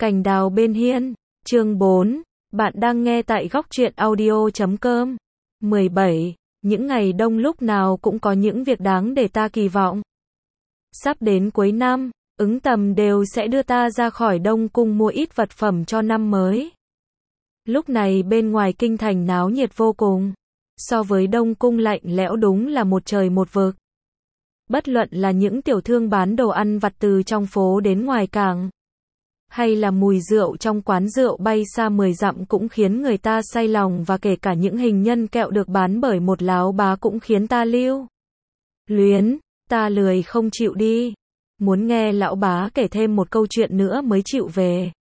Cành đào bên hiên, chương 4, bạn đang nghe tại góc truyện audio.com. 17. Những ngày đông lúc nào cũng có những việc đáng để ta kỳ vọng. Sắp đến cuối năm, Ứng Tầm đều sẽ đưa ta ra khỏi Đông Cung mua ít vật phẩm cho năm mới. Lúc này bên ngoài kinh thành náo nhiệt vô cùng. So với Đông Cung lạnh lẽo đúng là một trời một vực. Bất luận là những tiểu thương bán đồ ăn vặt từ trong phố đến ngoài cảng, hay là mùi rượu trong quán rượu bay xa 10 dặm cũng khiến người ta say lòng, và kể cả những hình nhân kẹo được bán bởi một láo bá cũng khiến ta lưu luyến. Ta lười không chịu đi, muốn nghe lão bá kể thêm một câu chuyện nữa mới chịu về.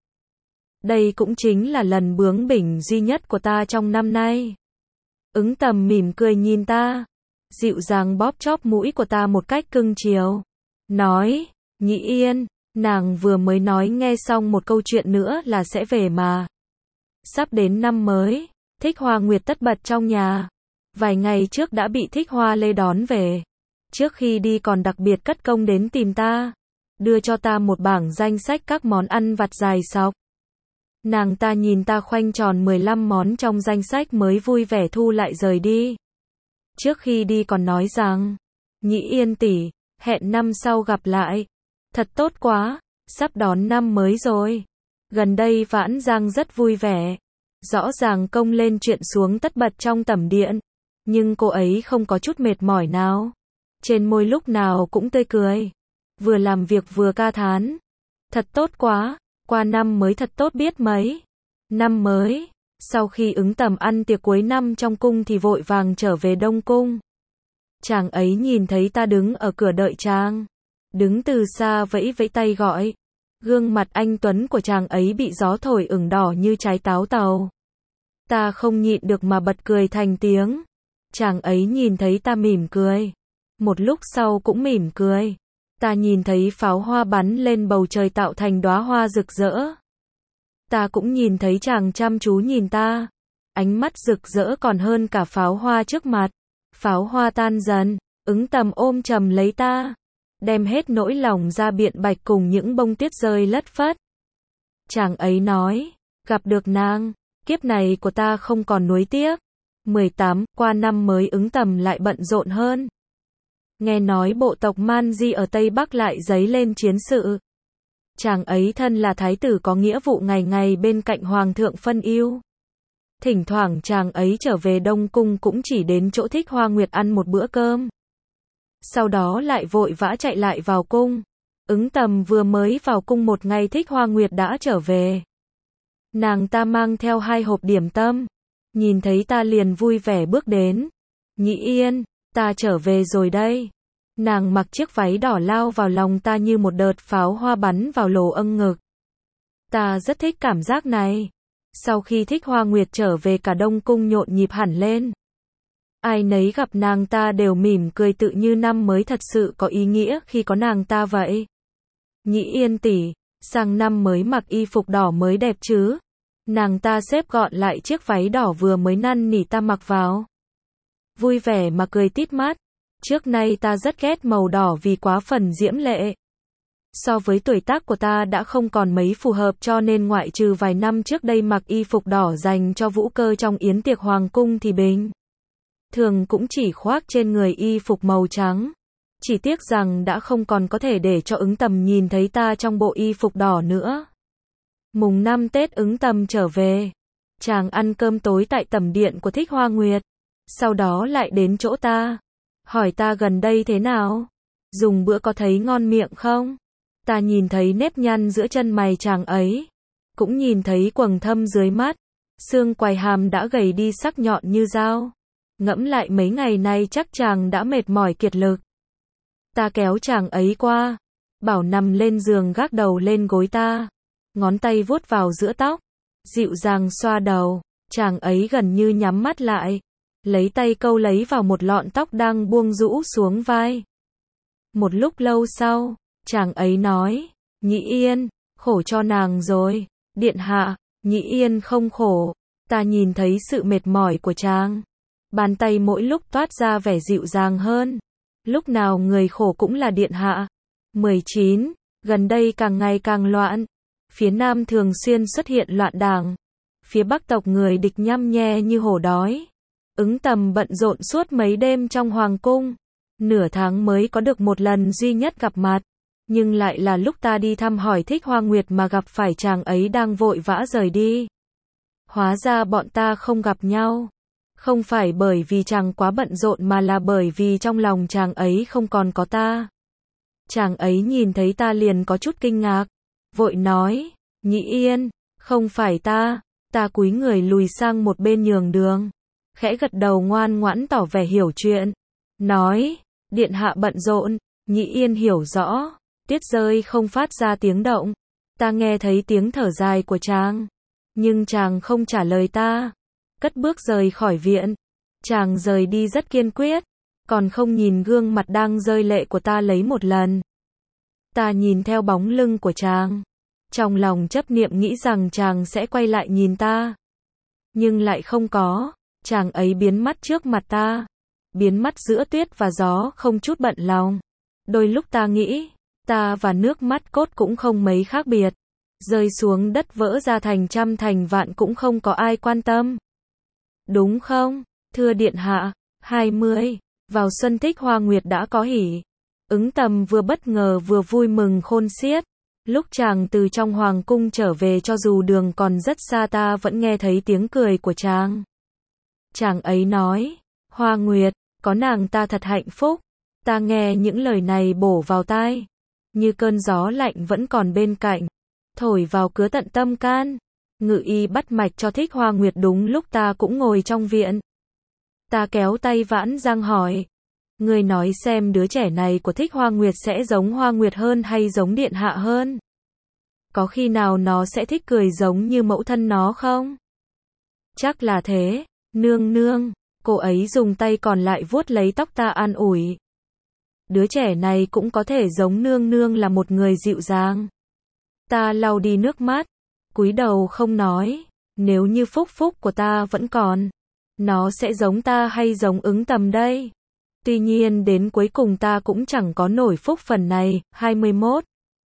Đây cũng chính là lần bướng bỉnh duy nhất của ta trong năm nay. Ứng Tầm mỉm cười nhìn ta, dịu dàng bóp chóp mũi của ta một cách cưng chiều, nói, Nhĩ Yên, nàng vừa mới nói nghe xong một câu chuyện nữa là sẽ về mà. Sắp đến năm mới, Thích Hoa Nguyệt tất bật trong nhà. Vài ngày trước đã bị Thích Hoa Lê đón về. Trước khi đi còn đặc biệt cất công đến tìm ta, đưa cho ta một bảng danh sách các món ăn vặt dài xọc. Nàng ta nhìn ta khoanh tròn 15 món trong danh sách mới vui vẻ thu lại rời đi. Trước khi đi còn nói rằng, Nhĩ Yên tỷ, hẹn năm sau gặp lại. Thật tốt quá, sắp đón năm mới rồi. Gần đây Vãn Giang rất vui vẻ. Rõ ràng công lên chuyện xuống tất bật trong tẩm điện. Nhưng cô ấy không có chút mệt mỏi nào. Trên môi lúc nào cũng tươi cười. Vừa làm việc vừa ca thán. Thật tốt quá, qua năm mới thật tốt biết mấy. Năm mới, sau khi Ứng Tầm ăn tiệc cuối năm trong cung thì vội vàng trở về Đông Cung. Chàng ấy nhìn thấy ta đứng ở cửa đợi chàng. Đứng từ xa vẫy vẫy tay gọi. Gương mặt anh tuấn của chàng ấy bị gió thổi ửng đỏ như trái táo tàu. Ta không nhịn được mà bật cười thành tiếng. Chàng ấy nhìn thấy ta mỉm cười. Một lúc sau cũng mỉm cười. Ta nhìn thấy pháo hoa bắn lên bầu trời tạo thành đóa hoa rực rỡ. Ta cũng nhìn thấy chàng chăm chú nhìn ta. Ánh mắt rực rỡ còn hơn cả pháo hoa trước mặt. Pháo hoa tan dần, Ứng Tầm ôm chầm lấy ta, đem hết nỗi lòng ra biện bạch cùng những bông tuyết rơi lất phất. Chàng ấy nói, gặp được nàng, kiếp này của ta không còn nuối tiếc. 18. Qua năm mới Ứng Tầm lại bận rộn hơn. Nghe nói bộ tộc Man Di ở Tây Bắc lại dấy lên chiến sự. Chàng ấy thân là thái tử có nghĩa vụ ngày ngày bên cạnh hoàng thượng phân ưu. Thỉnh thoảng chàng ấy trở về Đông Cung cũng chỉ đến chỗ Thích Hoa Nguyệt ăn một bữa cơm. Sau đó lại vội vã chạy lại vào cung. Ứng Tầm vừa mới vào cung một ngày Thích Hoa Nguyệt đã trở về. Nàng ta mang theo 2 hộp điểm tâm. Nhìn thấy ta liền vui vẻ bước đến. Nhĩ Yên, ta trở về rồi đây. Nàng mặc chiếc váy đỏ lao vào lòng ta như một đợt pháo hoa bắn vào lỗ âng ngực. Ta rất thích cảm giác này. Sau khi Thích Hoa Nguyệt trở về cả Đông Cung nhộn nhịp hẳn lên. Ai nấy gặp nàng ta đều mỉm cười tự như năm mới thật sự có ý nghĩa khi có nàng ta vậy. Nhĩ Yên tỷ, sang năm mới mặc y phục đỏ mới đẹp chứ. Nàng ta xếp gọn lại chiếc váy đỏ vừa mới năn nỉ ta mặc vào. Vui vẻ mà cười tít mắt. Trước nay ta rất ghét màu đỏ vì quá phần diễm lệ. So với tuổi tác của ta đã không còn mấy phù hợp, cho nên ngoại trừ vài năm trước đây mặc y phục đỏ dành cho vũ cơ trong yến tiệc hoàng cung thì bình thường cũng chỉ khoác trên người y phục màu trắng. Chỉ tiếc rằng đã không còn có thể để cho Ứng Tầm nhìn thấy ta trong bộ y phục đỏ nữa. Mùng 5 Tết Ứng Tầm trở về. Chàng ăn cơm tối tại tẩm điện của Thích Hoa Nguyệt. Sau đó lại đến chỗ ta. Hỏi ta gần đây thế nào? Dùng bữa có thấy ngon miệng không? Ta nhìn thấy nếp nhăn giữa chân mày chàng ấy. Cũng nhìn thấy quầng thâm dưới mắt. Xương quai hàm đã gầy đi sắc nhọn như dao. Ngẫm lại mấy ngày nay chắc chàng đã mệt mỏi kiệt lực. Ta kéo chàng ấy qua. Bảo nằm lên giường gác đầu lên gối ta. Ngón tay vuốt vào giữa tóc. Dịu dàng xoa đầu. Chàng ấy gần như nhắm mắt lại. Lấy tay câu lấy vào một lọn tóc đang buông rũ xuống vai. Một lúc lâu sau, chàng ấy nói, Nhĩ Yên, khổ cho nàng rồi. Điện hạ, Nhĩ Yên không khổ. Ta nhìn thấy sự mệt mỏi của chàng. Bàn tay mỗi lúc toát ra vẻ dịu dàng hơn. Lúc nào người khổ cũng là điện hạ. 19. Gần đây càng ngày càng loạn. Phía Nam thường xuyên xuất hiện loạn đảng. Phía Bắc tộc người địch nhăm nhe như hổ đói. Ứng Tầm bận rộn suốt mấy đêm trong hoàng cung. Nửa tháng mới có được một lần duy nhất gặp mặt. Nhưng lại là lúc ta đi thăm hỏi Thích Hoa Nguyệt mà gặp phải chàng ấy đang vội vã rời đi. Hóa ra bọn ta không gặp nhau. Không phải bởi vì chàng quá bận rộn mà là bởi vì trong lòng chàng ấy không còn có ta. Chàng ấy nhìn thấy ta liền có chút kinh ngạc. Vội nói, Nhị Yên, không phải ta. Ta cúi người lùi sang một bên nhường đường. Khẽ gật đầu ngoan ngoãn tỏ vẻ hiểu chuyện. Nói, điện hạ bận rộn. Nhị Yên hiểu rõ. Tiết rơi không phát ra tiếng động. Ta nghe thấy tiếng thở dài của chàng. Nhưng chàng không trả lời ta. Cất bước rời khỏi viện. Chàng rời đi rất kiên quyết. Còn không nhìn gương mặt đang rơi lệ của ta lấy một lần. Ta nhìn theo bóng lưng của chàng. Trong lòng chấp niệm nghĩ rằng chàng sẽ quay lại nhìn ta. Nhưng lại không có. Chàng ấy biến mất trước mặt ta. Biến mất giữa tuyết và gió không chút bận lòng. Đôi lúc ta nghĩ, ta và nước mắt cốt cũng không mấy khác biệt. Rơi xuống đất vỡ ra thành trăm thành vạn cũng không có ai quan tâm. Đúng không? Thưa điện hạ, 20. Vào xuân Thích Hoa Nguyệt đã có hỉ. Ứng Tầm vừa bất ngờ vừa vui mừng khôn xiết. Lúc chàng từ trong hoàng cung trở về cho dù đường còn rất xa ta vẫn nghe thấy tiếng cười của chàng. Chàng ấy nói, Hoa Nguyệt, có nàng ta thật hạnh phúc. Ta nghe những lời này bổ vào tai. Như cơn gió lạnh vẫn còn bên cạnh. Thổi vào cứa tận tâm can. Ngự y bắt mạch cho Thích Hoa Nguyệt đúng lúc ta cũng ngồi trong viện. Ta kéo tay Vãn Giang hỏi. Ngươi nói xem đứa trẻ này của Thích Hoa Nguyệt sẽ giống Hoa Nguyệt hơn hay giống điện hạ hơn? Có khi nào nó sẽ thích cười giống như mẫu thân nó không? Chắc là thế. Nương nương. Cô ấy dùng tay còn lại vuốt lấy tóc ta an ủi. Đứa trẻ này cũng có thể giống nương nương là một người dịu dàng. Ta lau đi nước mắt. Cúi đầu không nói. Nếu như phúc phúc của ta vẫn còn. Nó sẽ giống ta hay giống Ứng Tầm đây? Tuy nhiên đến cuối cùng ta cũng chẳng có nổi phúc phần này. 21.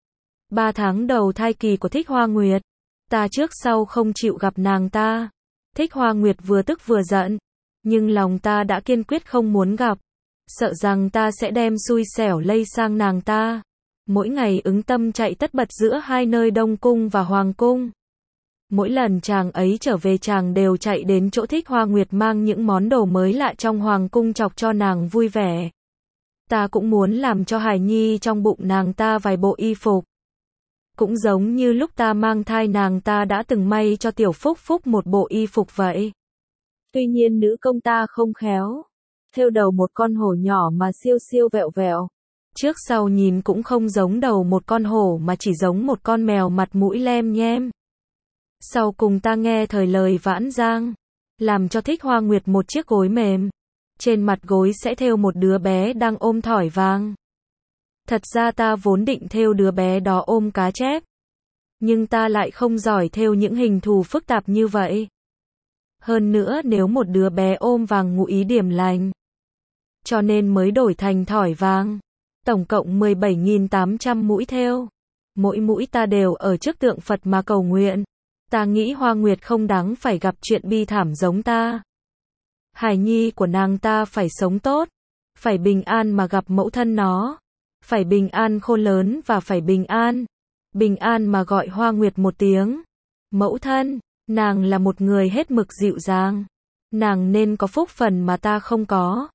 3 tháng đầu thai kỳ của Thích Hoa Nguyệt. Ta trước sau không chịu gặp nàng ta. Thích Hoa Nguyệt vừa tức vừa giận. Nhưng lòng ta đã kiên quyết không muốn gặp. Sợ rằng ta sẽ đem xui xẻo lây sang nàng ta. Mỗi ngày Ứng Tâm chạy tất bật giữa hai nơi Đông Cung và Hoàng Cung. Mỗi lần chàng ấy trở về chàng đều chạy đến chỗ Thích Hoa Nguyệt mang những món đồ mới lạ trong Hoàng Cung chọc cho nàng vui vẻ. Ta cũng muốn làm cho hài nhi trong bụng nàng ta vài bộ y phục. Cũng giống như lúc ta mang thai nàng ta đã từng may cho Tiểu Phúc Phúc một bộ y phục vậy. Tuy nhiên nữ công ta không khéo. Thêu đầu một con hổ nhỏ mà siêu siêu vẹo vẹo. Trước sau nhìn cũng không giống đầu một con hổ mà chỉ giống một con mèo mặt mũi lem nhem. Sau cùng ta nghe thời lời Vãn Giang. Làm cho Thích Hoa Nguyệt một chiếc gối mềm. Trên mặt gối sẽ thêu một đứa bé đang ôm thỏi vàng. Thật ra ta vốn định thêu đứa bé đó ôm cá chép. Nhưng ta lại không giỏi thêu những hình thù phức tạp như vậy. Hơn nữa nếu một đứa bé ôm vàng ngụ ý điểm lành. Cho nên mới đổi thành thỏi vàng. Tổng cộng 17.800 mũi thêu. Mỗi mũi ta đều ở trước tượng Phật mà cầu nguyện. Ta nghĩ Hoa Nguyệt không đáng phải gặp chuyện bi thảm giống ta. Hài nhi của nàng ta phải sống tốt. Phải bình an mà gặp mẫu thân nó. Phải bình an khôn lớn và phải bình an. Bình an mà gọi Hoa Nguyệt một tiếng. Mẫu thân, nàng là một người hết mực dịu dàng. Nàng nên có phúc phần mà ta không có.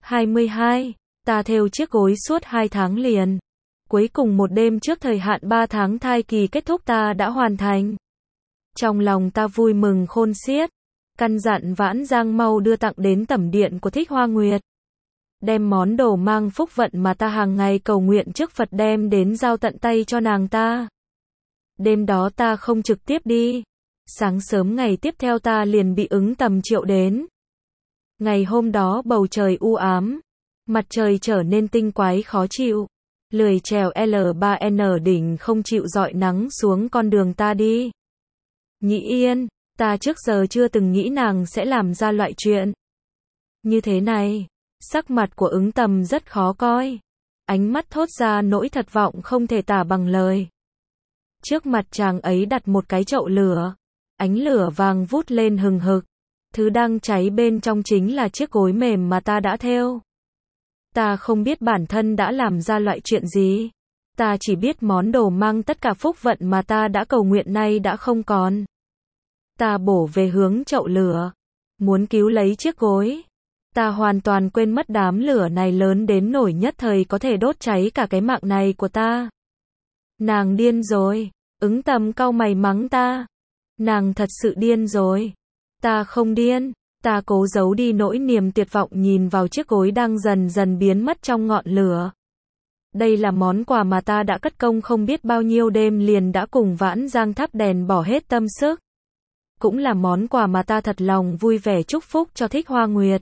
22. Ta thêu chiếc gối suốt 2 tháng liền. Cuối cùng một đêm trước thời hạn 3 tháng thai kỳ kết thúc ta đã hoàn thành. Trong lòng ta vui mừng khôn xiết. Căn dặn Vãn Giang mau đưa tặng đến tẩm điện của Thích Hoa Nguyệt. Đem món đồ mang phúc vận mà ta hàng ngày cầu nguyện trước Phật đem đến giao tận tay cho nàng ta. Đêm đó ta không trực tiếp đi. Sáng sớm ngày tiếp theo ta liền bị Ứng Tầm triệu đến. Ngày hôm đó bầu trời u ám. Mặt trời trở nên tinh quái khó chịu. Lười trèo L3N đỉnh không chịu dọi nắng xuống con đường ta đi. Nhị Yên, ta trước giờ chưa từng nghĩ nàng sẽ làm ra loại chuyện như thế này. Sắc mặt của Ứng Tầm rất khó coi. Ánh mắt thốt ra nỗi thất vọng không thể tả bằng lời. Trước mặt chàng ấy đặt một cái chậu lửa. Ánh lửa vàng vút lên hừng hực. Thứ đang cháy bên trong chính là chiếc gối mềm mà ta đã thêu. Ta không biết bản thân đã làm ra loại chuyện gì. Ta chỉ biết món đồ mang tất cả phúc vận mà ta đã cầu nguyện nay đã không còn. Ta bổ về hướng chậu lửa, muốn cứu lấy chiếc gối. Ta hoàn toàn quên mất đám lửa này lớn đến nỗi nhất thời có thể đốt cháy cả cái mạng này của ta. Nàng điên rồi. Ứng Tầm cau mày mắng ta. Nàng thật sự điên rồi. Ta không điên. Ta cố giấu đi nỗi niềm tuyệt vọng nhìn vào chiếc gối đang dần dần biến mất trong ngọn lửa. Đây là món quà mà ta đã cất công không biết bao nhiêu đêm liền đã cùng Vãn Giang thắp đèn bỏ hết tâm sức. Cũng là món quà mà ta thật lòng vui vẻ chúc phúc cho Thích Hoa Nguyệt.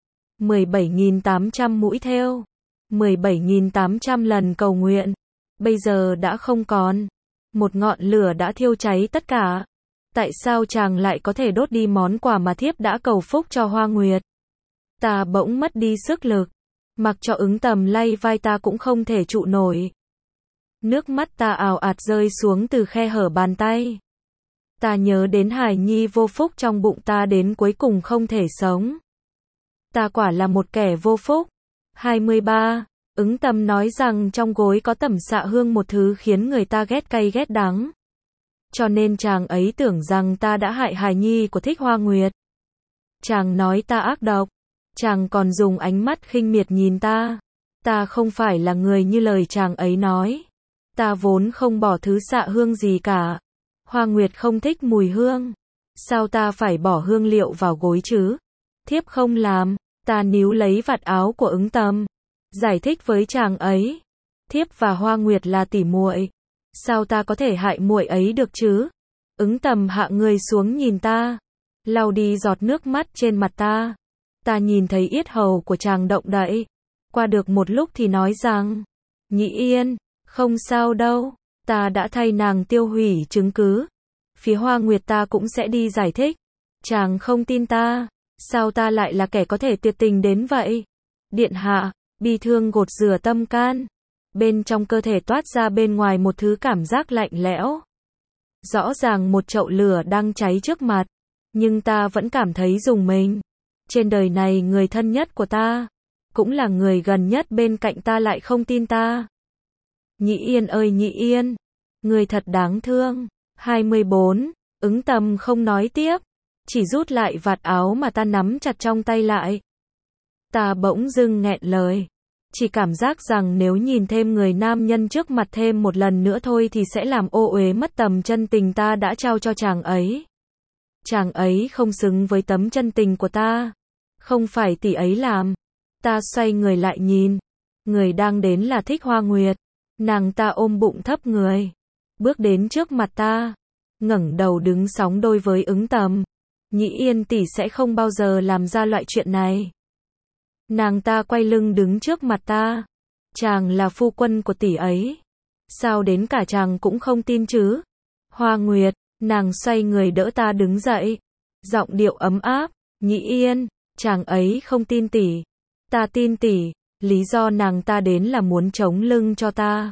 17.800 mũi thêu. 17.800 lần cầu nguyện. Bây giờ đã không còn. Một ngọn lửa đã thiêu cháy tất cả. Tại sao chàng lại có thể đốt đi món quà mà thiếp đã cầu phúc cho Hoa Nguyệt? Ta bỗng mất đi sức lực. Mặc cho Ứng Tầm lay vai ta cũng không thể trụ nổi. Nước mắt ta ào ạt rơi xuống từ khe hở bàn tay. Ta nhớ đến hài nhi vô phúc trong bụng ta đến cuối cùng không thể sống. Ta quả là một kẻ vô phúc. 23. Ứng Tầm nói rằng trong gối có tẩm xạ hương, một thứ khiến người ta ghét cay ghét đắng. Cho nên chàng ấy tưởng rằng ta đã hại hài nhi của Thích Hoa Nguyệt. Chàng nói ta ác độc. Chàng còn dùng ánh mắt khinh miệt nhìn ta. Ta không phải là người như lời chàng ấy nói. Ta vốn không bỏ thứ xạ hương gì cả. Hoa Nguyệt không thích mùi hương. Sao ta phải bỏ hương liệu vào gối chứ? Thiếp không làm. Ta níu lấy vạt áo của Ứng Tầm. Giải thích với chàng ấy. Thiếp và Hoa Nguyệt là tỉ muội. Sao ta có thể hại muội ấy được chứ? Ứng Tầm hạ người xuống nhìn ta. Lau đi giọt nước mắt trên mặt ta. Ta nhìn thấy yết hầu của chàng động đậy. Qua được một lúc thì nói rằng. Nhị Yên, không sao đâu. Ta đã thay nàng tiêu hủy chứng cứ. Phía Hoa Nguyệt ta cũng sẽ đi giải thích. Chàng không tin ta. Sao ta lại là kẻ có thể tuyệt tình đến vậy? Điện hạ, bi thương gột rửa tâm can. Bên trong cơ thể toát ra bên ngoài một thứ cảm giác lạnh lẽo. Rõ ràng một chậu lửa đang cháy trước mặt. Nhưng ta vẫn cảm thấy rùng mình. Trên đời này người thân nhất của ta, cũng là người gần nhất bên cạnh ta lại không tin ta. Nhị Yên ơi Nhị Yên, người thật đáng thương. 24. Ứng Tầm không nói tiếp, chỉ rút lại vạt áo mà ta nắm chặt trong tay lại. Ta bỗng dưng nghẹn lời. Chỉ cảm giác rằng nếu nhìn thêm người nam nhân trước mặt thêm một lần nữa thôi thì sẽ làm ô uế mất tầm chân tình ta đã trao cho chàng ấy. Chàng ấy không xứng với tấm chân tình của ta. Không phải tỷ ấy làm. Ta xoay người lại nhìn. Người đang đến là Thích Hoa Nguyệt. Nàng ta ôm bụng thấp người. Bước đến trước mặt ta. Ngẩng đầu đứng sóng đôi với Ứng Tầm. Nhị Yên tỷ sẽ không bao giờ làm ra loại chuyện này. Nàng ta quay lưng đứng trước mặt ta. Chàng là phu quân của tỷ ấy. Sao đến cả chàng cũng không tin chứ? Hoa Nguyệt, nàng xoay người đỡ ta đứng dậy. Giọng điệu ấm áp. Nhị Yên, chàng ấy không tin tỷ. Ta tin tỷ. Lý do nàng ta đến là muốn chống lưng cho ta.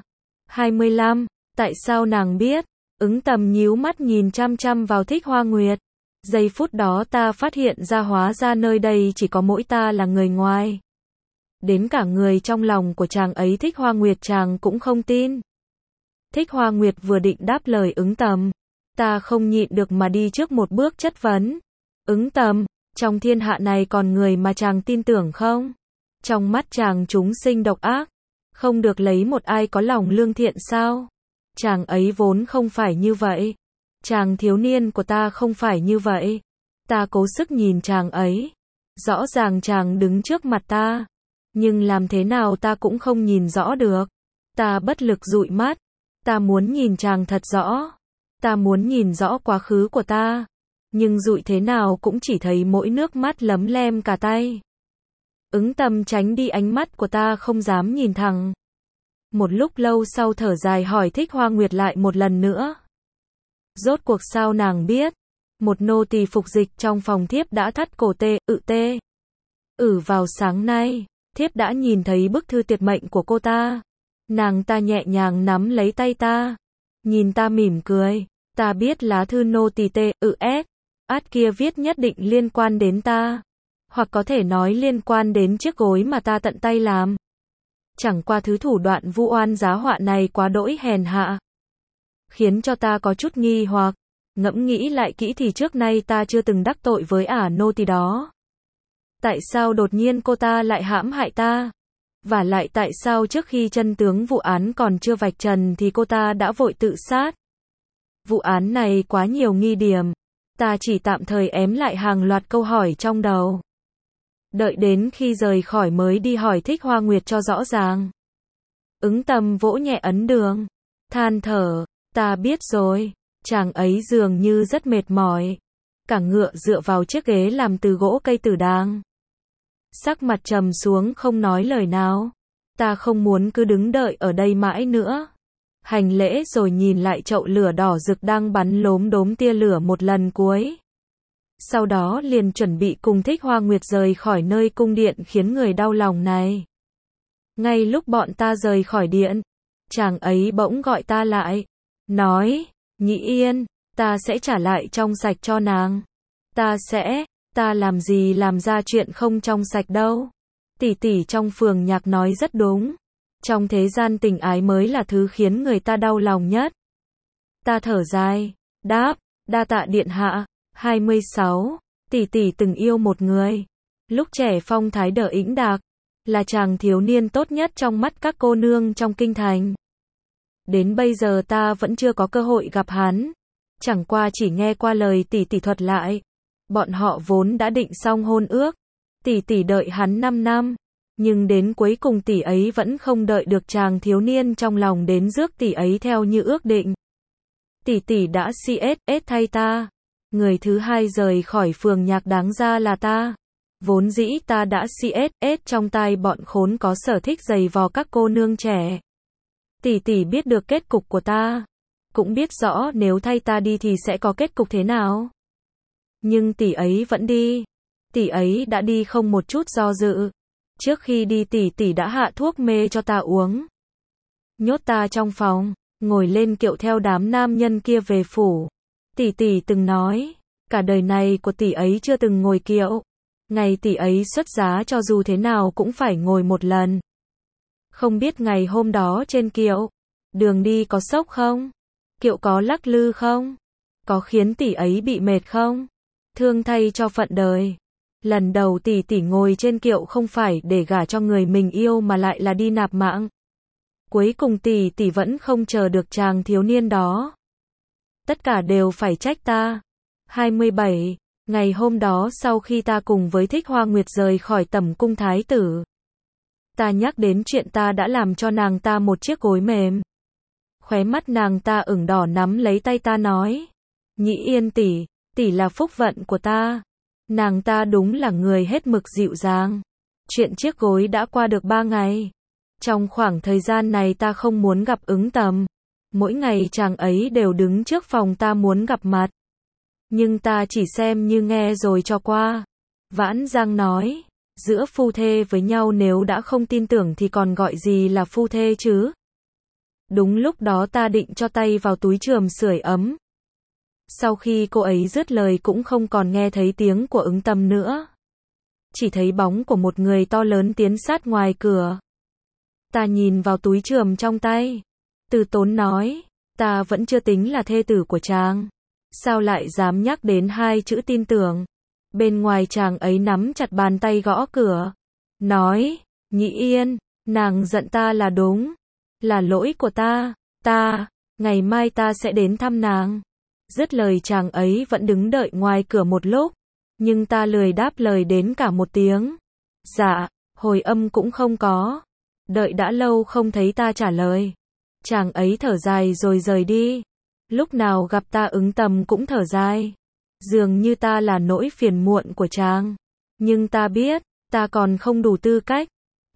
25. Tại sao nàng biết? Ứng Tầm nhíu mắt nhìn chăm chăm vào Thích Hoa Nguyệt. Giây phút đó ta phát hiện ra hóa ra nơi đây chỉ có mỗi ta là người ngoài. Đến cả người trong lòng của chàng ấy Thích Hoa Nguyệt chàng cũng không tin. Thích Hoa Nguyệt vừa định đáp lời Ứng Tầm. Ta không nhịn được mà đi trước một bước chất vấn. Ứng Tầm, trong thiên hạ này còn người mà chàng tin tưởng không? Trong mắt chàng chúng sinh độc ác. Không được lấy một ai có lòng lương thiện sao? Chàng ấy vốn không phải như vậy. Chàng thiếu niên của ta không phải như vậy. Ta cố sức nhìn chàng ấy. Rõ ràng chàng đứng trước mặt ta. Nhưng làm thế nào ta cũng không nhìn rõ được. Ta bất lực dụi mắt. Ta muốn nhìn chàng thật rõ. Ta muốn nhìn rõ quá khứ của ta. Nhưng dụi thế nào cũng chỉ thấy mỗi nước mắt lấm lem cả tay. Ứng Tầm tránh đi ánh mắt của ta không dám nhìn thẳng. Một lúc lâu sau thở dài hỏi Thích Hoa Nguyệt lại một lần nữa. Rốt cuộc sao nàng biết? Một nô tỳ phục dịch trong phòng thiếp đã thắt cổ tê. Vào sáng nay, thiếp đã nhìn thấy bức thư tuyệt mệnh của cô ta. Nàng ta nhẹ nhàng nắm lấy tay ta. Nhìn ta mỉm cười. Ta biết lá thư nô tỳ TS. Át kia viết nhất định liên quan đến ta. Hoặc có thể nói liên quan đến chiếc gối mà ta tận tay làm. Chẳng qua thứ thủ đoạn vu oan giá họa này quá đỗi hèn hạ. Khiến cho ta có chút nghi hoặc. Ngẫm nghĩ lại kỹ thì trước nay ta chưa từng đắc tội với ả nô tỳ đó. Tại sao đột nhiên cô ta lại hãm hại ta? Và lại tại sao trước khi chân tướng vụ án còn chưa vạch trần thì cô ta đã vội tự sát? Vụ án này quá nhiều nghi điểm. Ta chỉ tạm thời ém lại hàng loạt câu hỏi trong đầu. Đợi đến khi rời khỏi mới đi hỏi Thích Hoa Nguyệt cho rõ ràng. Ứng Tầm vỗ nhẹ ấn đường. Than thở, ta biết rồi. Chàng ấy dường như rất mệt mỏi. Cả ngựa dựa vào chiếc ghế làm từ gỗ cây tử đàng. Sắc mặt trầm xuống không nói lời nào. Ta không muốn cứ đứng đợi ở đây mãi nữa. Hành lễ rồi nhìn lại chậu lửa đỏ rực đang bắn lốm đốm tia lửa một lần cuối. Sau đó liền chuẩn bị cùng Thích Hoa Nguyệt rời khỏi nơi cung điện khiến người đau lòng này. Ngay lúc bọn ta rời khỏi điện, chàng ấy bỗng gọi ta lại. Nói, Nhĩ Yên, ta sẽ trả lại trong sạch cho nàng. Ta làm gì làm ra chuyện không trong sạch đâu. Tỷ tỷ trong phường nhạc nói rất đúng. Trong thế gian tình ái mới là thứ khiến người ta đau lòng nhất. Ta thở dài, đáp, đa tạ điện hạ. 26. Tỷ tỷ từng yêu một người. Lúc trẻ phong thái đờ ĩnh đạc. Là chàng thiếu niên tốt nhất trong mắt các cô nương trong kinh thành. Đến bây giờ ta vẫn chưa có cơ hội gặp hắn. Chẳng qua chỉ nghe qua lời tỷ tỷ thuật lại. Bọn họ vốn đã định xong hôn ước. Tỷ tỷ đợi hắn 5 năm. Nhưng đến cuối cùng tỷ ấy vẫn không đợi được chàng thiếu niên trong lòng đến rước tỷ ấy theo như ước định. Tỷ tỷ đã CSS thay ta. Người thứ hai rời khỏi phường nhạc đáng ra là ta. Vốn dĩ ta đã CSS trong tai bọn khốn có sở thích giày vò các cô nương trẻ. Tỷ tỷ biết được kết cục của ta. Cũng biết rõ nếu thay ta đi thì sẽ có kết cục thế nào. Nhưng tỷ ấy vẫn đi. Tỷ ấy đã đi không một chút do dự. Trước khi đi tỷ đã hạ thuốc mê cho ta uống. Nhốt ta trong phòng, ngồi lên kiệu theo đám nam nhân kia về phủ. Tỷ từng nói, cả đời này của tỷ ấy chưa từng ngồi kiệu. Ngày tỷ ấy xuất giá cho dù thế nào cũng phải ngồi một lần. Không biết ngày hôm đó trên kiệu, đường đi có sốc không? Kiệu có lắc lư không? Có khiến tỷ ấy bị mệt không? Thương thay cho phận đời. Lần đầu tỷ ngồi trên kiệu không phải để gả cho người mình yêu mà lại là đi nạp mạng. Cuối cùng tỷ vẫn không chờ được chàng thiếu niên đó. Tất cả đều phải trách ta. 27. Ngày hôm đó sau khi ta cùng với Thích Hoa Nguyệt rời khỏi tẩm cung thái tử. Ta nhắc đến chuyện ta đã làm cho nàng ta một chiếc gối mềm. Khóe mắt nàng ta ửng đỏ nắm lấy tay ta nói. Nhĩ Yên tỷ là phúc vận của ta. Nàng ta đúng là người hết mực dịu dàng. Chuyện chiếc gối đã qua được 3 ngày. Trong khoảng thời gian này ta không muốn gặp Ứng Tầm. Mỗi ngày chàng ấy đều đứng trước phòng ta muốn gặp mặt. Nhưng ta chỉ xem như nghe rồi cho qua. Vãn Giang nói, giữa phu thê với nhau nếu đã không tin tưởng thì còn gọi gì là phu thê chứ. Đúng lúc đó ta định cho tay vào túi chườm sưởi ấm. Sau khi cô ấy dứt lời cũng không còn nghe thấy tiếng của Ứng Tầm nữa. Chỉ thấy bóng của một người to lớn tiến sát ngoài cửa. Ta nhìn vào túi chườm trong tay. Từ Tốn nói, ta vẫn chưa tính là thê tử của chàng. Sao lại dám nhắc đến 2 chữ tin tưởng. Bên ngoài chàng ấy nắm chặt bàn tay gõ cửa. Nói, Nhĩ Yên, nàng giận ta là đúng. Là lỗi của ta, ngày mai ta sẽ đến thăm nàng. Dứt lời chàng ấy vẫn đứng đợi ngoài cửa một lúc. Nhưng ta lười đáp lời đến cả một tiếng. Dạ, hồi âm cũng không có. Đợi đã lâu không thấy ta trả lời. Chàng ấy thở dài rồi rời đi. Lúc nào gặp ta Ứng Tầm cũng thở dài. Dường như ta là nỗi phiền muộn của chàng. Nhưng ta biết, ta còn không đủ tư cách.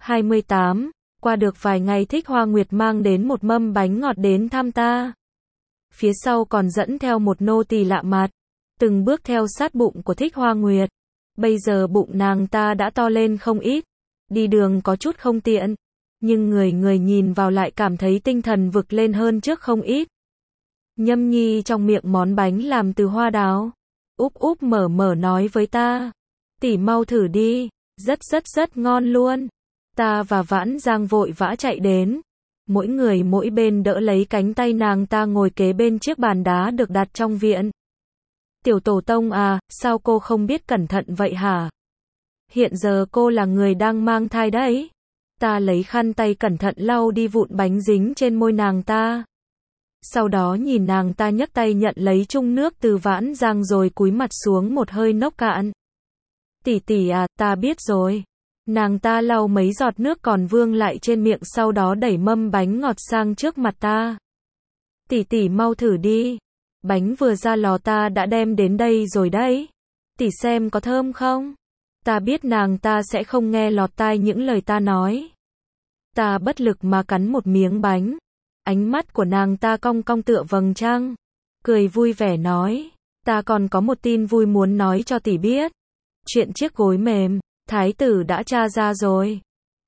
28. Qua được vài ngày Thích Hoa Nguyệt mang đến một mâm bánh ngọt đến thăm ta. Phía sau còn dẫn theo một nô tỳ lạ mặt. Từng bước theo sát bụng của Thích Hoa Nguyệt. Bây giờ bụng nàng ta đã to lên không ít. Đi đường có chút không tiện. Nhưng người nhìn vào lại cảm thấy tinh thần vực lên hơn trước không ít. Nhâm nhi trong miệng món bánh làm từ hoa đào. Úp úp mở mở nói với ta. Tỷ mau thử đi, rất ngon luôn. Ta và Vãn Giang vội vã chạy đến. Mỗi người mỗi bên đỡ lấy cánh tay nàng ta ngồi kế bên chiếc bàn đá được đặt trong viện. Tiểu tổ tông à, sao cô không biết cẩn thận vậy hả? Hiện giờ cô là người đang mang thai đấy. Ta lấy khăn tay cẩn thận lau đi vụn bánh dính trên môi nàng ta. Sau đó nhìn nàng ta nhấc tay nhận lấy chung nước từ Vãn Giang rồi cúi mặt xuống một hơi nốc cạn. Tỷ tỷ à, ta biết rồi. Nàng ta lau mấy giọt nước còn vương lại trên miệng sau đó đẩy mâm bánh ngọt sang trước mặt ta. Tỷ tỷ mau thử đi. Bánh vừa ra lò ta đã đem đến đây rồi đấy. Tỷ xem có thơm không? Ta biết nàng ta sẽ không nghe lọt tai những lời ta nói. Ta bất lực mà cắn một miếng bánh. Ánh mắt của nàng ta cong cong tựa vầng trăng. Cười vui vẻ nói. Ta còn có một tin vui muốn nói cho tỷ biết. Chuyện chiếc gối mềm, thái tử đã tra ra rồi.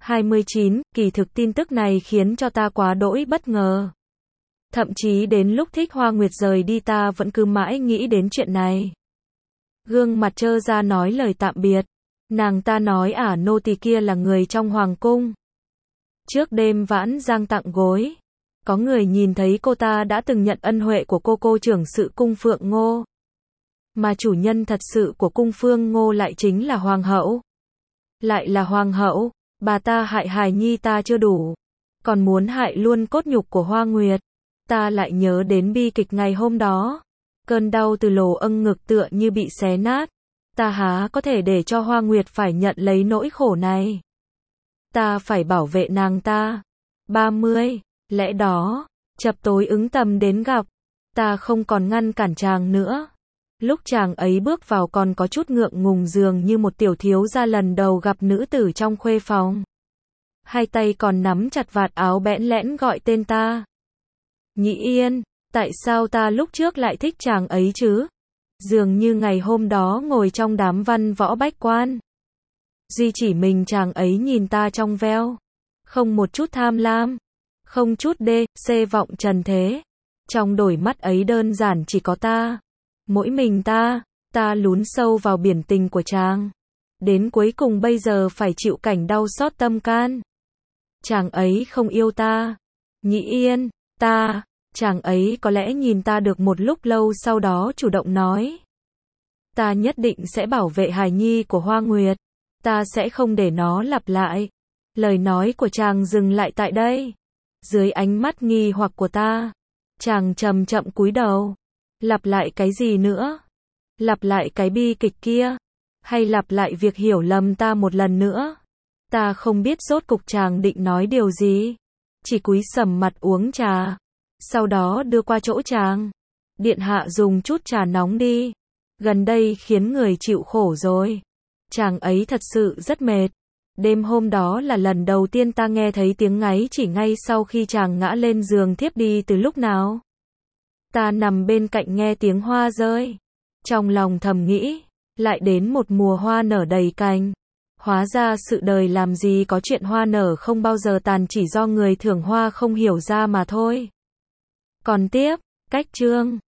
29, kỳ thực tin tức này khiến cho ta quá đỗi bất ngờ. Thậm chí đến lúc Thích Hoa Nguyệt rời đi ta vẫn cứ mãi nghĩ đến chuyện này. Gương mặt trơ ra nói lời tạm biệt. Nàng ta nói nô tỳ kia là người trong hoàng cung. Trước đêm Vãn Giang tặng gối, có người nhìn thấy cô ta đã từng nhận ân huệ của cô trưởng sự cung Phượng Ngô. Mà chủ nhân thật sự của cung Phương Ngô lại chính là hoàng hậu. Lại là hoàng hậu, bà ta hại hài nhi ta chưa đủ, còn muốn hại luôn cốt nhục của Hoa Nguyệt. Ta lại nhớ đến bi kịch ngày hôm đó. Cơn đau từ lỗ âng ngực tựa như bị xé nát. Ta há có thể để cho Hoa Nguyệt phải nhận lấy nỗi khổ này. Ta phải bảo vệ nàng ta. 30, lẽ đó, chập tối ứng tầm đến gặp. Ta không còn ngăn cản chàng nữa. Lúc chàng ấy bước vào còn có chút ngượng ngùng dường như một tiểu thiếu gia lần đầu gặp nữ tử trong khuê phòng. Hai tay còn nắm chặt vạt áo bẽn lẽn gọi tên ta. Nhĩ Yên, tại sao ta lúc trước lại thích chàng ấy chứ? Dường như ngày hôm đó ngồi trong đám văn võ bách quan. Duy chỉ mình chàng ấy nhìn ta trong veo. Không một chút tham lam. Không chút xê vọng trần thế. Trong đôi mắt ấy đơn giản chỉ có ta. Mỗi mình ta lún sâu vào biển tình của chàng. Đến cuối cùng bây giờ phải chịu cảnh đau xót tâm can. Chàng ấy không yêu ta. Nhĩ Yên, chàng ấy có lẽ nhìn ta được một lúc lâu sau đó chủ động nói. Ta nhất định sẽ bảo vệ hài nhi của Hoa Nguyệt. Ta sẽ không để nó lặp lại. Lời nói của chàng dừng lại tại đây. Dưới ánh mắt nghi hoặc của ta, chàng chậm chậm cúi đầu. Lặp lại cái gì nữa? Lặp lại cái bi kịch kia? Hay lặp lại việc hiểu lầm ta một lần nữa? Ta không biết rốt cục chàng định nói điều gì. Chỉ cúi sầm mặt uống trà. Sau đó đưa qua chỗ chàng. Điện hạ dùng chút trà nóng đi. Gần đây khiến người chịu khổ rồi. Chàng ấy thật sự rất mệt. Đêm hôm đó là lần đầu tiên ta nghe thấy tiếng ngáy chỉ ngay sau khi chàng ngã lên giường thiếp đi từ lúc nào. Ta nằm bên cạnh nghe tiếng hoa rơi. Trong lòng thầm nghĩ, lại đến một mùa hoa nở đầy cành. Hóa ra sự đời làm gì có chuyện hoa nở không bao giờ tàn, chỉ do người thưởng hoa không hiểu ra mà thôi. Còn tiếp, cách chương